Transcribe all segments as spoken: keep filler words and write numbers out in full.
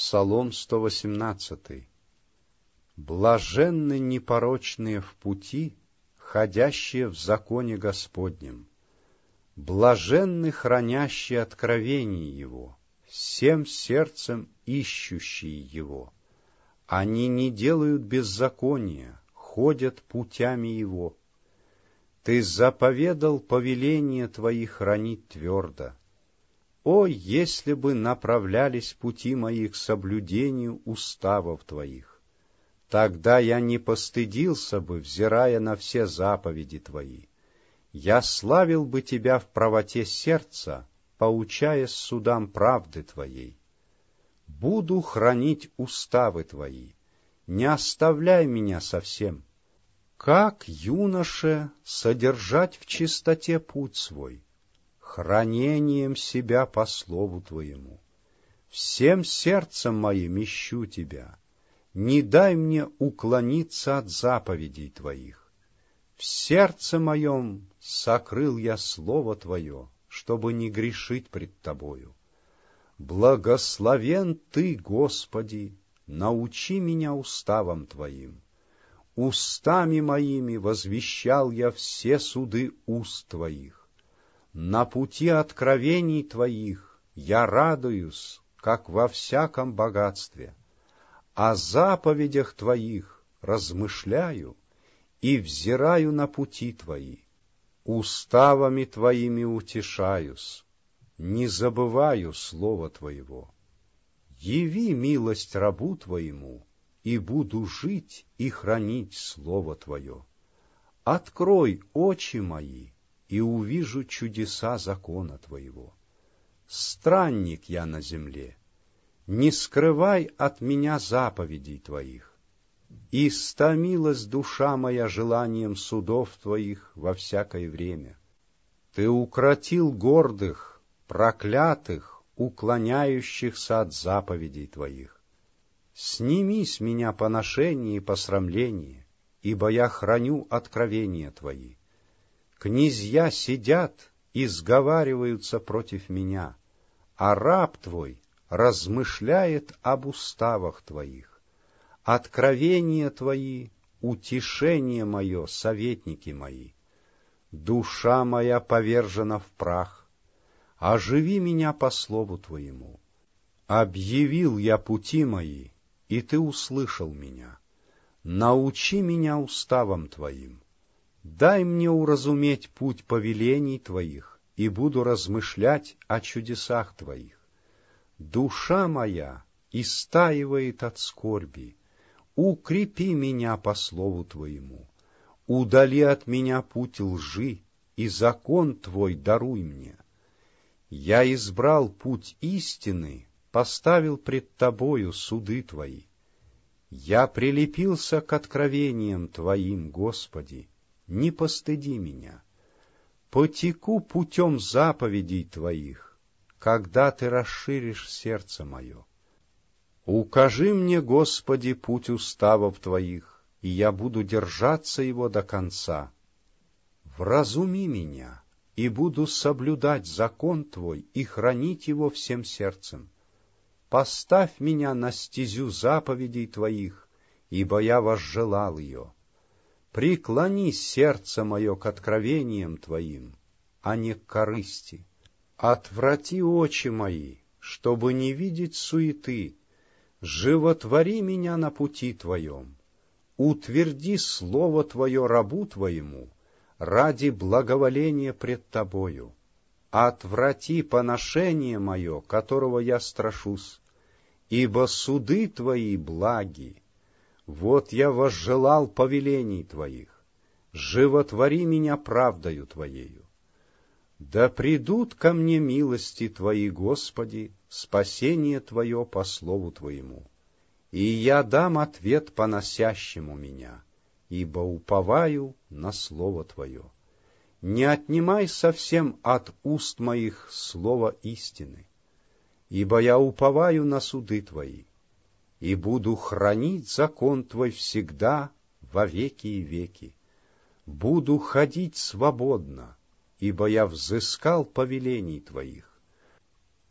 Псалом сто восемнадцатый. Блаженны непорочные в пути, ходящие в законе Господнем. Блаженны хранящие откровение Его, всем сердцем ищущие Его. Они не делают беззакония, ходят путями Его. Ты заповедал повеление Твои хранить твердо. О, если бы направлялись пути мои к соблюдению уставов Твоих! Тогда я не постыдился бы, взирая на все заповеди Твои. Я славил бы Тебя в правоте сердца, поучаясь судам правды Твоей. Буду хранить уставы Твои, не оставляй меня совсем. Как юноше содержать в чистоте путь свой, хранением себя по слову Твоему. Всем сердцем моим ищу Тебя, не дай мне уклониться от заповедей Твоих. В сердце моем сокрыл я слово Твое, чтобы не грешить пред Тобою. Благословен Ты, Господи, научи меня уставам Твоим. Устами моими возвещал я все суды уст Твоих. На пути откровений Твоих я радуюсь, как во всяком богатстве. О заповедях Твоих размышляю и взираю на пути Твои. Уставами Твоими утешаюсь, не забываю слова Твоего. Яви милость рабу Твоему, и буду жить и хранить слово Твое. Открой очи мои, и увижу чудеса закона Твоего. Странник я на земле, не скрывай от меня заповедей Твоих. Истомилась душа моя желанием судов Твоих во всякое время. Ты укротил гордых, проклятых, уклоняющихся от заповедей Твоих. Сними с меня поношение и посрамление, ибо я храню откровения Твои. Князья сидят и сговариваются против меня, а раб Твой размышляет об уставах Твоих. Откровения Твои, утешение мое, советники мои. Душа моя повержена в прах. Оживи меня по слову Твоему. Объявил я пути мои, и Ты услышал меня. Научи меня уставам Твоим. Дай мне уразуметь путь повелений Твоих, и буду размышлять о чудесах Твоих. Душа моя истаивает от скорби. Укрепи меня по слову Твоему. Удали от меня путь лжи, и закон Твой даруй мне. Я избрал путь истины, поставил пред Тобою суды Твои. Я прилепился к откровениям Твоим, Господи, не постыди меня. Потеку путем заповедей Твоих, когда Ты расширишь сердце мое. Укажи мне, Господи, путь уставов Твоих, и я буду держаться его до конца. Вразуми меня, и буду соблюдать закон Твой и хранить его всем сердцем. Поставь меня на стезю заповедей Твоих, ибо я возжелал ее. Преклони сердце мое к откровениям Твоим, а не к корысти. Отврати очи мои, чтобы не видеть суеты. Животвори меня на пути Твоем. Утверди слово Твое рабу Твоему ради благоволения пред Тобою. Отврати поношение мое, которого я страшусь, ибо суды Твои благи. Вот я возжелал повелений Твоих. Животвори меня правдою Твоею. Да придут ко мне милости Твои, Господи, спасение Твое по слову Твоему. И я дам ответ поносящему меня, ибо уповаю на слово Твое. Не отнимай совсем от уст моих слово истины, ибо я уповаю на суды Твои, и буду хранить закон Твой всегда во веки и веки. Буду ходить свободно, ибо я взыскал повелений Твоих.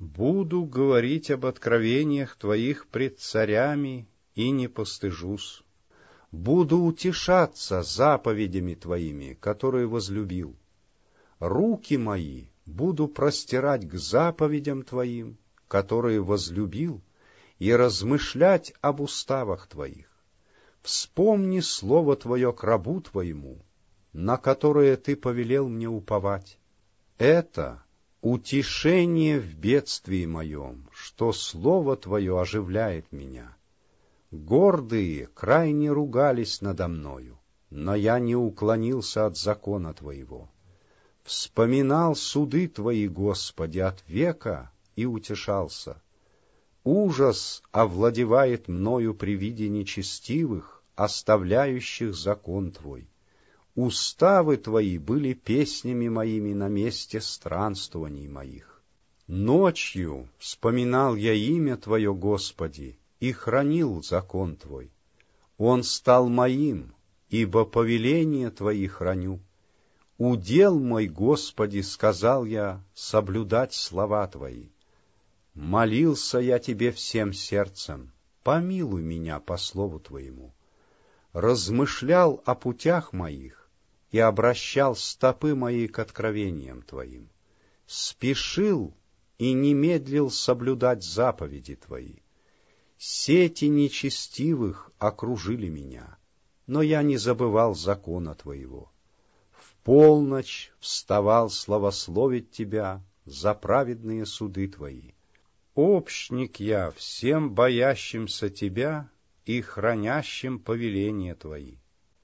Буду говорить об откровениях Твоих пред царями и не постыжусь. Буду утешаться заповедями Твоими, которые возлюбил. Руки мои буду простирать к заповедям Твоим, которые возлюбил, и размышлять об уставах Твоих. Вспомни слово Твое к рабу Твоему, на которое Ты повелел мне уповать. Это утешение в бедствии моем, что слово Твое оживляет меня. Гордые крайне ругались надо мною, но я не уклонился от закона Твоего. Вспоминал суды Твои, Господи, от века и утешался. Ужас овладевает мною при виде нечестивых, оставляющих закон Твой. Уставы Твои были песнями моими на месте странствований моих. Ночью вспоминал я имя Твое, Господи, и хранил закон Твой. Он стал моим, ибо повеления Твои храню. Удел мой, Господи, сказал я, соблюдать слова Твои. Молился я Тебе всем сердцем, помилуй меня по слову Твоему. Размышлял о путях моих и обращал стопы мои к откровениям Твоим. Спешил и не медлил соблюдать заповеди Твои. Сети нечестивых окружили меня, но я не забывал закона Твоего. В полночь вставал славословить Тебя за праведные суды Твои. Общник я всем боящимся Тебя и хранящим повеления Твои.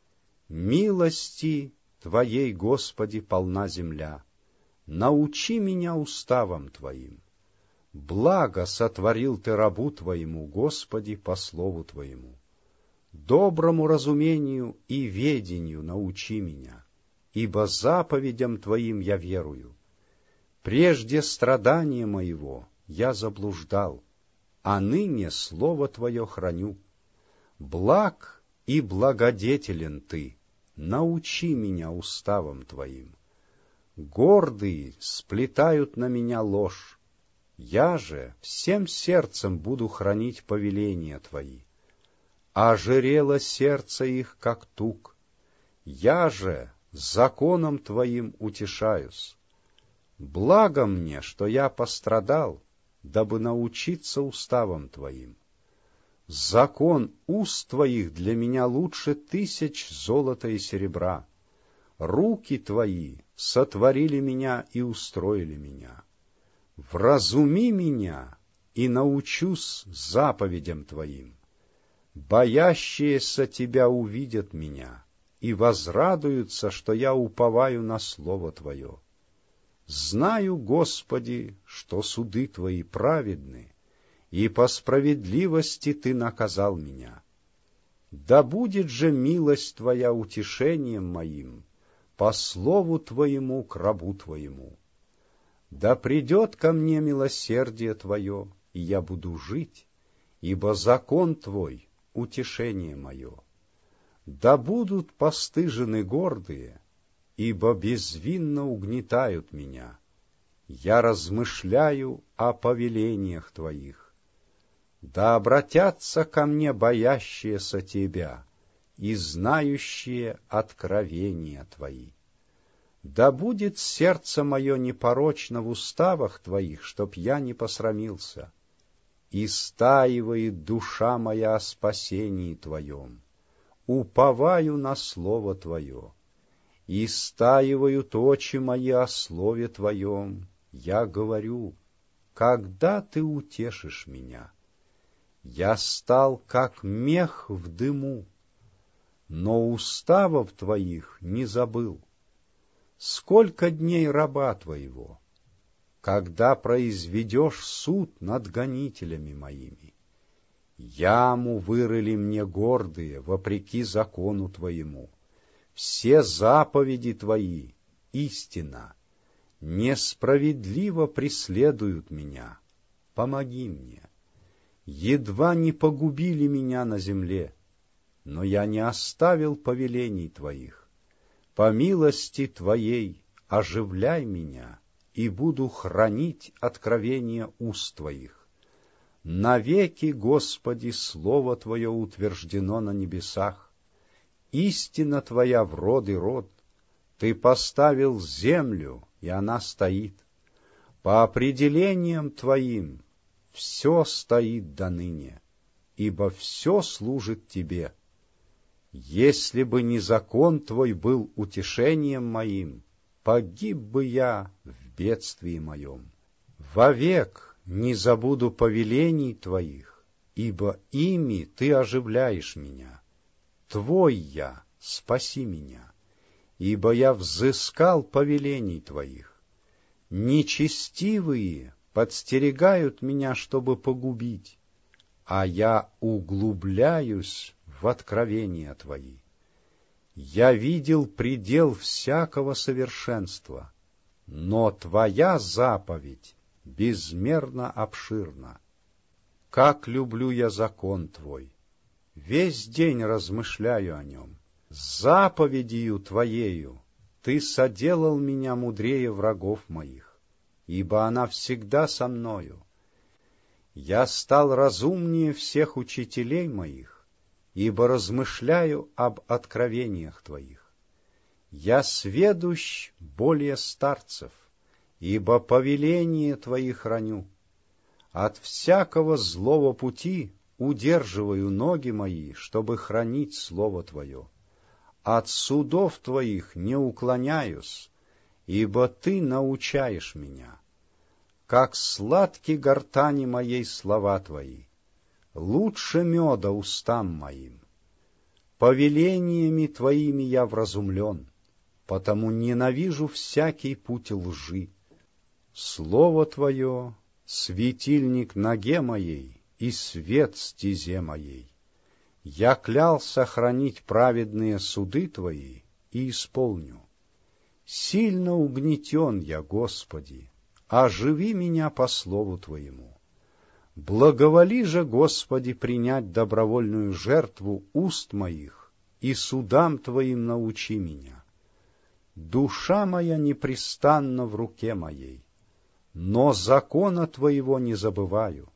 Милости Твоей, Господи, полна земля. Научи меня уставам Твоим. Благо сотворил Ты рабу Твоему, Господи, по слову Твоему. Доброму разумению и ведению научи меня, ибо заповедям Твоим я верую. Прежде страдания моего я заблуждал, а ныне слово Твое храню. Благ и благодетелен Ты, научи меня уставам Твоим. Гордые сплетают на меня ложь, я же всем сердцем буду хранить повеления Твои. Ожирело сердце их, как тук, я же законом Твоим утешаюсь. Благо мне, что я пострадал, дабы научиться уставам Твоим. Закон уст Твоих для меня лучше тысяч золота и серебра. Руки Твои сотворили меня и устроили меня. Вразуми меня, и научусь заповедям Твоим. Боящиеся Тебя увидят меня и возрадуются, что я уповаю на слово Твое. Знаю, Господи, что суды Твои праведны, и по справедливости Ты наказал меня. Да будет же милость Твоя утешением моим, по слову Твоему к рабу Твоему. Да придет ко мне милосердие Твое, и я буду жить, ибо закон Твой — утешение мое. Да будут постыжены гордые, ибо безвинно угнетают меня. Я размышляю о повелениях Твоих. Да обратятся ко мне боящиеся Тебя и знающие откровения Твои. Да будет сердце мое непорочно в уставах Твоих, чтоб я не посрамился. Истаивает душа моя о спасении Твоем. Уповаю на слово Твое. Истаивают очи мои о слове Твоем. Я говорю, когда Ты утешишь меня? Я стал, как мех в дыму, но уставов Твоих не забыл. Сколько дней раба Твоего, когда произведешь суд над гонителями моими? Яму вырыли мне гордые, вопреки закону Твоему. Все заповеди Твои — истина. Несправедливо преследуют меня. Помоги мне. Едва не погубили меня на земле, но я не оставил повелений Твоих. По милости Твоей оживляй меня и буду хранить откровения уст Твоих. Навеки, Господи, Слово Твое утверждено на небесах. Истина Твоя в род и род. Ты поставил землю, и она стоит. По определениям Твоим все стоит доныне, ибо все служит Тебе. Если бы не закон Твой был утешением моим, погиб бы я в бедствии моем. Вовек не забуду повелений Твоих, ибо ими Ты оживляешь меня. Твой я, спаси меня, ибо я взыскал повелений Твоих. Нечестивые подстерегают меня, чтобы погубить, а я углубляюсь в откровения Твои. Я видел предел всякого совершенства, но Твоя заповедь безмерно обширна. Как люблю я закон Твой! Весь день размышляю о нем. Заповедью Твоею Ты соделал меня мудрее врагов моих, ибо она всегда со мною. Я стал разумнее всех учителей моих, ибо размышляю об откровениях Твоих. Я сведущ более старцев, ибо повеление Твои храню. От всякого злого пути удерживаю ноги мои, чтобы хранить Слово Твое. От судов Твоих не уклоняюсь, ибо Ты научаешь меня. Как сладки гортани моей слова Твои, лучше меда устам моим. Повелениями Твоими я вразумлен, потому ненавижу всякий путь лжи. Слово Твое — светильник ноге моей и свет стезе моей. Я клялся хранить праведные суды Твои и исполню. Сильно угнетен я, Господи, оживи меня по слову Твоему. Благоволи же, Господи, принять добровольную жертву уст моих, и судам Твоим научи меня. Душа моя непрестанна в руке моей, но закона Твоего не забываю.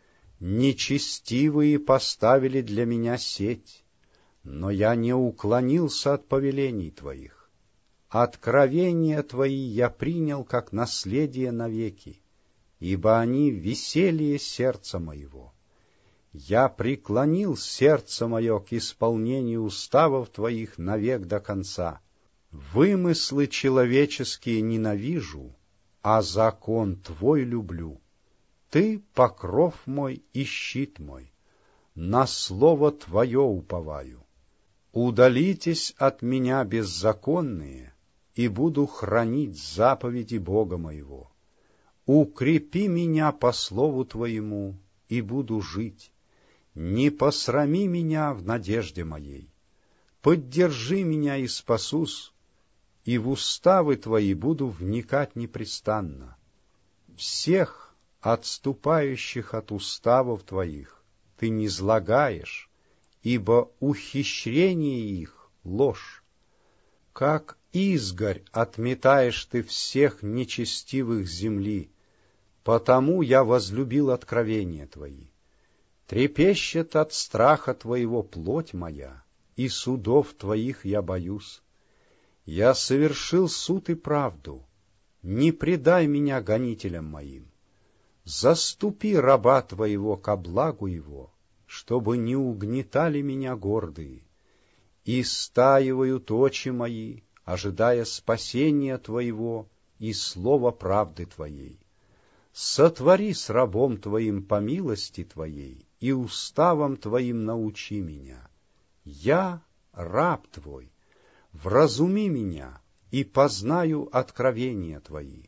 Нечестивые поставили для меня сеть, но я не уклонился от повелений Твоих. Откровения Твои я принял как наследие навеки, ибо они веселье сердца моего. Я преклонил сердце мое к исполнению уставов Твоих навек до конца. Вымыслы человеческие ненавижу, а закон Твой люблю. Ты — покров мой и щит мой, на слово Твое уповаю. Удалитесь от меня, беззаконные, и буду хранить заповеди Бога моего. Укрепи меня по слову Твоему, и буду жить. Не посрами меня в надежде моей. Поддержи меня и спасусь, и в уставы Твои буду вникать непрестанно. Всех отступающих от уставов Твоих Ты не злагаешь, ибо ухищрение их — ложь. Как изгорь отметаешь Ты всех нечестивых земли, потому я возлюбил откровения Твои. Трепещет от страха Твоего плоть моя, и судов Твоих я боюсь. Я совершил суд и правду, не предай меня гонителям моим. Заступи раба Твоего ко благу его, чтобы не угнетали меня гордые. И стаивают очи мои, ожидая спасения Твоего и слова правды Твоей. Сотвори с рабом Твоим по милости Твоей, и уставом Твоим научи меня. Я раб Твой, вразуми меня, и познаю откровения Твои.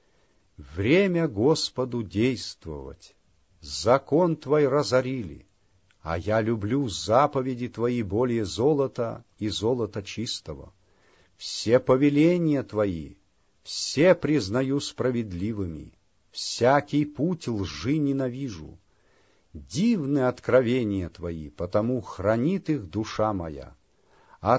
Время Господу действовать, закон Твой разорили, а я люблю заповеди Твои более золота и золота чистого. Все повеления Твои, все признаю справедливыми, всякий путь лжи ненавижу. Дивны откровения Твои, потому хранит их душа моя.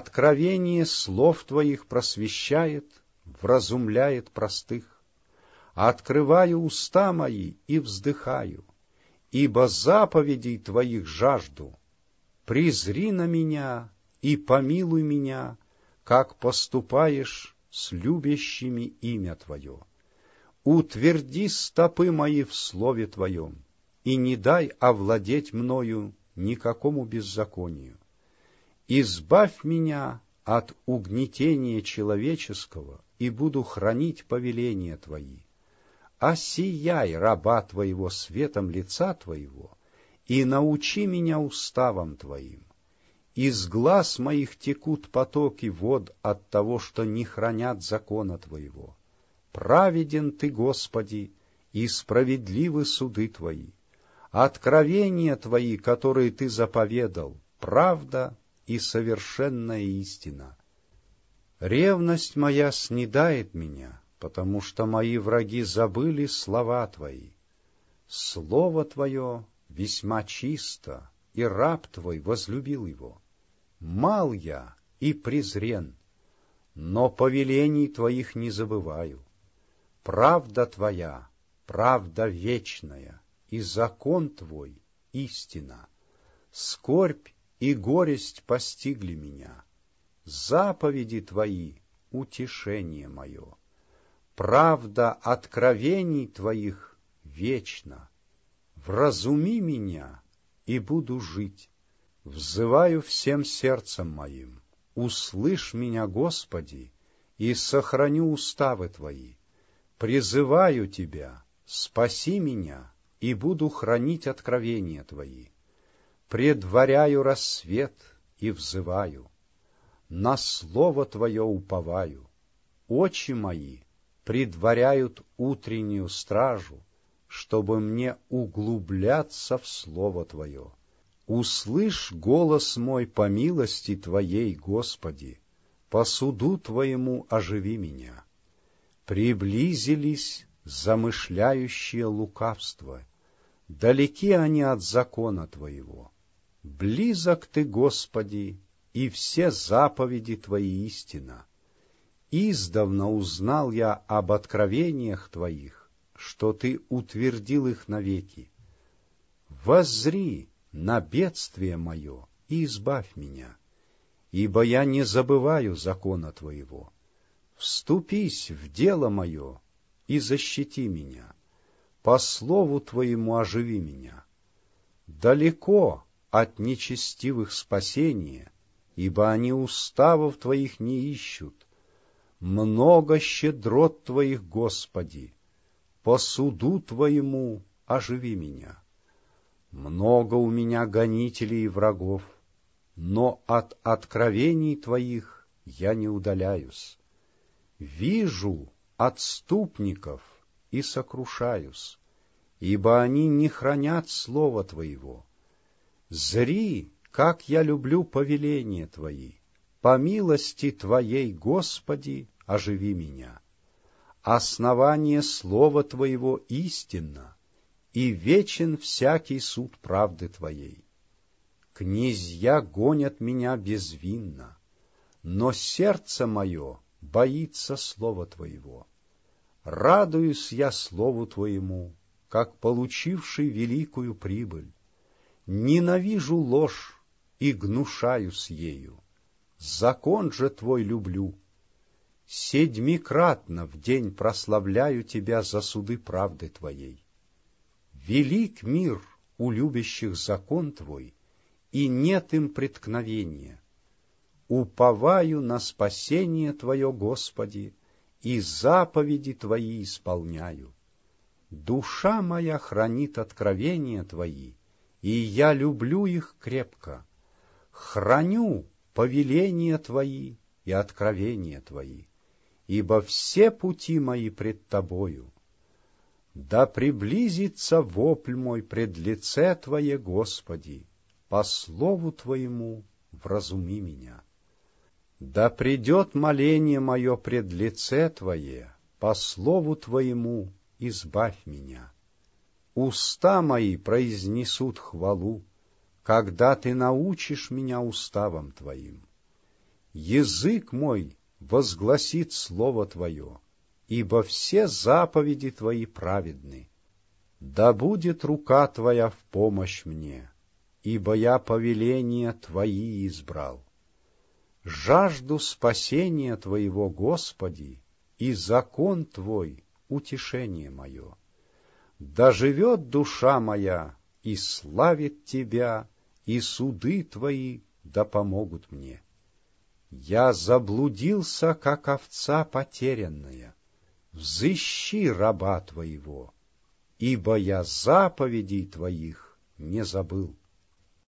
Откровение слов Твоих просвещает, вразумляет простых. Открываю уста мои и вздыхаю, ибо заповедей Твоих жажду. Презри на меня и помилуй меня, как поступаешь с любящими имя Твое. Утверди стопы мои в слове Твоем, и не дай овладеть мною никакому беззаконию. Избавь меня от угнетения человеческого, и буду хранить повеления Твои. Осияй раба Твоего светом лица Твоего, и научи меня уставам Твоим. Из глаз моих текут потоки вод от того, что не хранят закона Твоего. Праведен Ты, Господи, и справедливы суды Твои. Откровения Твои, которые Ты заповедал, правда и совершенная истина. Ревность моя снедает меня, потому что мои враги забыли слова Твои. Слово Твое весьма чисто, и раб Твой возлюбил его. Мал я и презрен, но повелений Твоих не забываю. Правда Твоя, правда вечная, и закон Твой — истина. Скорбь и горесть постигли меня. Заповеди Твои — утешение мое. Правда откровений Твоих вечна. Вразуми меня, и буду жить. Взываю всем сердцем моим. Услышь меня, Господи, и сохраню уставы Твои. Призываю Тебя, спаси меня, и буду хранить откровения Твои. Предваряю рассвет и взываю. На слово Твое уповаю. Очи мои предваряют утреннюю стражу, чтобы мне углубляться в слово Твое. Услышь голос мой по милости Твоей, Господи, по суду Твоему оживи меня. Приблизились замышляющие лукавство, далеки они от закона Твоего. Близок Ты, Господи, и все заповеди Твои истина. Издавна узнал я об откровениях Твоих, что Ты утвердил их навеки. Воззри на бедствие мое и избавь меня, ибо я не забываю закона Твоего. Вступись в дело мое и защити меня, по слову Твоему оживи меня. Далеко от нечестивых спасения, ибо они уставов Твоих не ищут. Много щедрот Твоих, Господи, по суду Твоему оживи меня. Много у меня гонителей и врагов, но от откровений Твоих я не удаляюсь. Вижу отступников и сокрушаюсь, ибо они не хранят слова Твоего. Зри, как я люблю повеления Твои. По милости Твоей, Господи, оживи меня. Основание слова Твоего истинно, и вечен всякий суд правды Твоей. Князья гонят меня безвинно, но сердце мое боится слова Твоего. Радуюсь я слову Твоему, как получивший великую прибыль. Ненавижу ложь и гнушаюсь ею. Закон же Твой люблю. Седьмикратно в день прославляю Тебя за суды правды Твоей. Велик мир у любящих закон Твой, и нет им преткновения. Уповаю на спасение Твое, Господи, и заповеди Твои исполняю. Душа моя хранит откровения Твои, и я люблю их крепко. Храню повеления Твои и откровения Твои, ибо все пути мои пред Тобою. Да приблизится вопль мой пред лице Твое, Господи, по слову Твоему вразуми меня. Да придет моление мое пред лице Твое, по слову Твоему избавь меня. Уста мои произнесут хвалу, когда Ты научишь меня уставам Твоим. Язык мой возгласит слово Твое, ибо все заповеди Твои праведны. Да будет рука Твоя в помощь мне, ибо я повеления Твои избрал. Жажду спасения Твоего, Господи, и закон Твой — утешение мое. Да живет душа моя и славит Тебя, и суды Твои да помогут мне. Я заблудился, как овца потерянная. Взыщи раба Твоего, ибо я заповедей Твоих не забыл.